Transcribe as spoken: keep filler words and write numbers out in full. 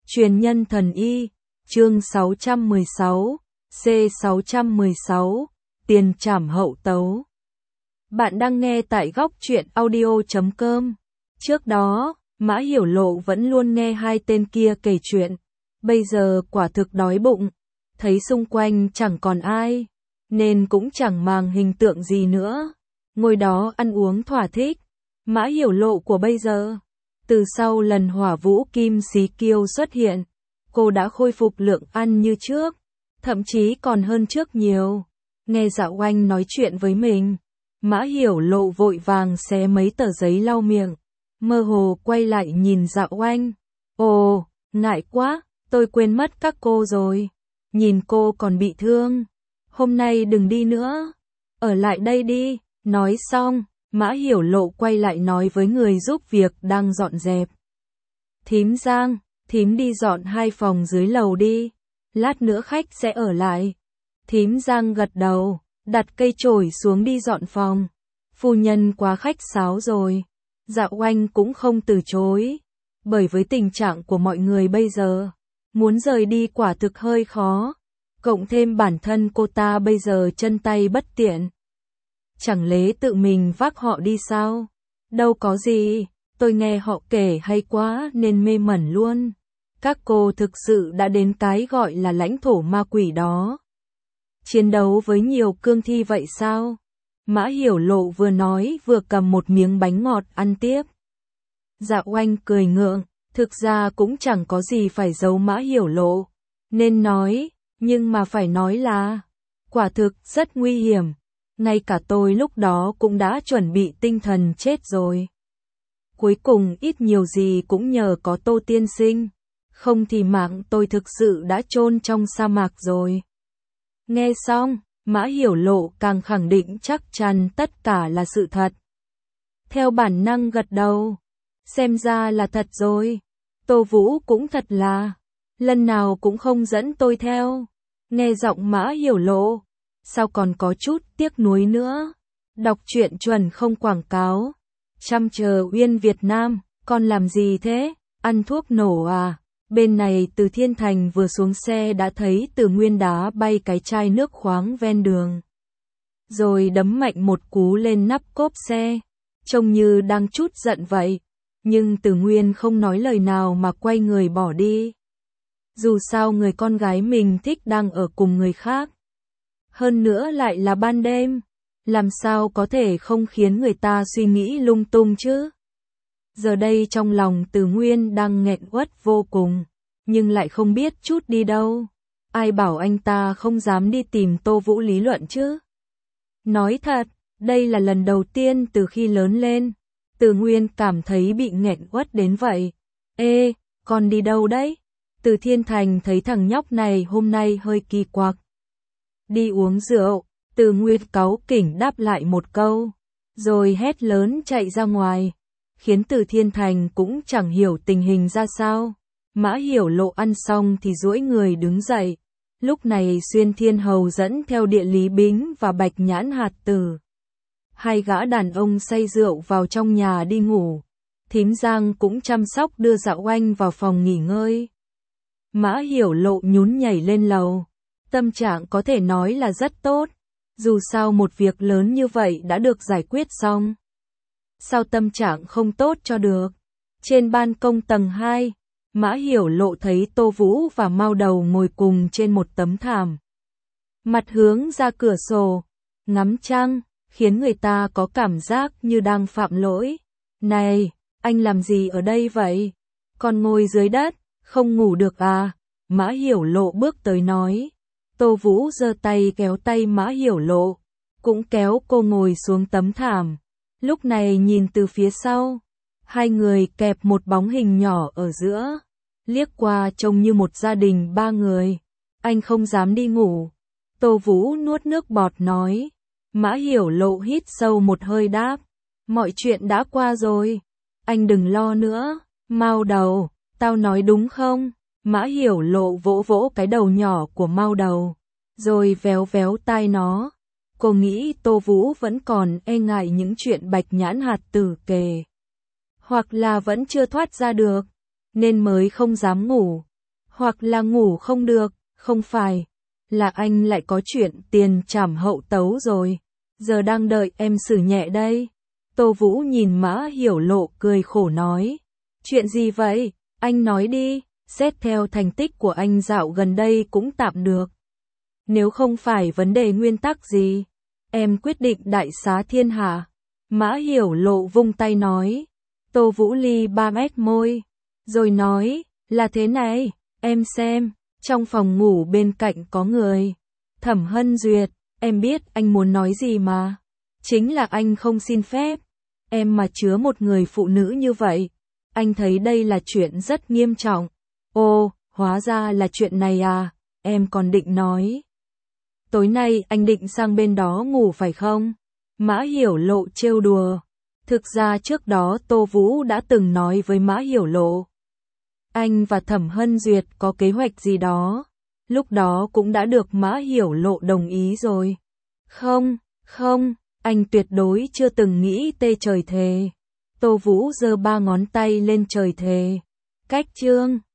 Truyền nhân thần y, chương sáu trăm mười sáu, C sáu trăm mười sáu, tiền trảm hậu tấu. Bạn đang nghe tại góc truyện audio chấm com. Trước đó, Mã Hiểu Lộ vẫn luôn nghe hai tên kia kể chuyện. Bây giờ quả thực đói bụng, thấy xung quanh chẳng còn ai, nên cũng chẳng màng hình tượng gì nữa. Ngồi đó ăn uống thỏa thích. Mã Hiểu Lộ của bây giờ, từ sau lần Hỏa Vũ Kim Xí Kiêu xuất hiện, cô đã khôi phục lượng ăn như trước, thậm chí còn hơn trước nhiều. Nghe Dạo Oanh nói chuyện với mình, Mã Hiểu Lộ vội vàng xé mấy tờ giấy lau miệng, mơ hồ quay lại nhìn Dạo Oanh. Ồ, ngại quá, tôi quên mất các cô rồi. Nhìn cô còn bị thương. Hôm nay đừng đi nữa. Ở lại đây đi. Nói xong, Mã Hiểu Lộ quay lại nói với người giúp việc đang dọn dẹp. Thím Giang, thím đi dọn hai phòng dưới lầu đi. Lát nữa khách sẽ ở lại. Thím Giang gật đầu, đặt cây chổi xuống đi dọn phòng. Phu nhân quá khách sáo rồi. Dạo Oanh cũng không từ chối. Bởi với tình trạng của mọi người bây giờ, muốn rời đi quả thực hơi khó. Cộng thêm bản thân cô ta bây giờ chân tay bất tiện. Chẳng lẽ tự mình vác họ đi sao? Đâu có gì, tôi nghe họ kể hay quá nên mê mẩn luôn. Các cô thực sự đã đến cái gọi là lãnh thổ ma quỷ đó. Chiến đấu với nhiều cương thi vậy sao? Mã Hiểu Lộ vừa nói vừa cầm một miếng bánh ngọt ăn tiếp. Dạo Oanh cười ngượng, thực ra cũng chẳng có gì phải giấu Mã Hiểu Lộ. Nên nói, nhưng mà phải nói là, quả thực rất nguy hiểm. Ngay cả tôi lúc đó cũng đã chuẩn bị tinh thần chết rồi. Cuối cùng ít nhiều gì cũng nhờ có Tô tiên sinh. Không thì mạng tôi thực sự đã chôn trong sa mạc rồi. Nghe xong, Mã Hiểu Lộ càng khẳng định chắc chắn tất cả là sự thật. Theo bản năng gật đầu. Xem ra là thật rồi. Tô Vũ cũng thật là. Lần nào cũng không dẫn tôi theo. Nghe giọng Mã Hiểu Lộ. Sao còn có chút tiếc nuối nữa. Đọc truyện chuẩn không quảng cáo. Chăm chờ Uyên Việt Nam. Con làm gì thế? Ăn thuốc nổ à? Bên này Từ Thiên Thành vừa xuống xe đã thấy Từ Nguyên đá bay cái chai nước khoáng ven đường. Rồi đấm mạnh một cú lên nắp cốp xe. Trông như đang chút giận vậy. Nhưng Từ Nguyên không nói lời nào mà quay người bỏ đi. Dù sao người con gái mình thích đang ở cùng người khác. Hơn nữa lại là ban đêm. Làm sao có thể không khiến người ta suy nghĩ lung tung chứ? Giờ đây trong lòng Từ Nguyên đang nghẹn uất vô cùng. Nhưng lại không biết chút đi đâu. Ai bảo anh ta không dám đi tìm Tô Vũ lý luận chứ? Nói thật, đây là lần đầu tiên từ khi lớn lên. Từ Nguyên cảm thấy bị nghẹn uất đến vậy. Ê, con đi đâu đấy? Từ Thiên Thành thấy thằng nhóc này hôm nay hơi kỳ quặc. Đi uống rượu. Từ Nguyên cáu kỉnh đáp lại một câu. Rồi hét lớn chạy ra ngoài. Khiến Từ Thiên Thành cũng chẳng hiểu tình hình ra sao. Mã Hiểu Lộ ăn xong thì duỗi người đứng dậy. Lúc này Xuyên Thiên Hầu dẫn theo Địa Lý Bính và Bạch Nhãn Hạt Tử. Hai gã đàn ông say rượu vào trong nhà đi ngủ. Thím Giang cũng chăm sóc đưa Dạo Oanh vào phòng nghỉ ngơi. Mã Hiểu Lộ nhún nhảy lên lầu. Tâm trạng có thể nói là rất tốt. Dù sao một việc lớn như vậy đã được giải quyết xong. Sao tâm trạng không tốt cho được? Trên ban công tầng hai, Mã Hiểu Lộ thấy Tô Vũ và Mao Đầu ngồi cùng trên một tấm thảm. Mặt hướng ra cửa sổ, ngắm trăng, khiến người ta có cảm giác như đang phạm lỗi. Này, anh làm gì ở đây vậy? Còn ngồi dưới đất, không ngủ được à? Mã Hiểu Lộ bước tới nói. Tô Vũ giơ tay kéo tay Mã Hiểu Lộ, cũng kéo cô ngồi xuống tấm thảm. Lúc này nhìn từ phía sau, hai người kẹp một bóng hình nhỏ ở giữa, liếc qua trông như một gia đình ba người. Anh không dám đi ngủ. Tô Vũ nuốt nước bọt nói. Mã Hiểu Lộ hít sâu một hơi đáp. Mọi chuyện đã qua rồi. Anh đừng lo nữa. Mao Đầu, tao nói đúng không? Mã Hiểu Lộ vỗ vỗ cái đầu nhỏ của Mao Đầu, rồi véo véo tai nó. Cô nghĩ Tô Vũ vẫn còn e ngại những chuyện Bạch Nhãn Hạt Tử kể. Hoặc là vẫn chưa thoát ra được, nên mới không dám ngủ. Hoặc là ngủ không được, không phải, là anh lại có chuyện tiền trảm hậu tấu rồi. Giờ đang đợi em xử nhẹ đây. Tô Vũ nhìn Mã Hiểu Lộ cười khổ nói. Chuyện gì vậy? Anh nói đi, xét theo thành tích của anh dạo gần đây cũng tạm được. Nếu không phải vấn đề nguyên tắc gì, em quyết định đại xá thiên hạ. Mã Hiểu Lộ vung tay nói. Tô Vũ Ly ba mét môi, rồi nói, là thế này, em xem, trong phòng ngủ bên cạnh có người. Thẩm Hân Duyệt, em biết anh muốn nói gì mà. Chính là anh không xin phép. Em mà chứa một người phụ nữ như vậy, anh thấy đây là chuyện rất nghiêm trọng. Ồ, hóa ra là chuyện này à, em còn định nói. Tối nay anh định sang bên đó ngủ phải không? Mã Hiểu Lộ trêu đùa. Thực ra trước đó Tô Vũ đã từng nói với Mã Hiểu Lộ. Anh và Thẩm Hân Duyệt có kế hoạch gì đó. Lúc đó cũng đã được Mã Hiểu Lộ đồng ý rồi. Không, không, anh tuyệt đối chưa từng nghĩ tê trời thề. Tô Vũ giơ ba ngón tay lên trời thề. Cách chương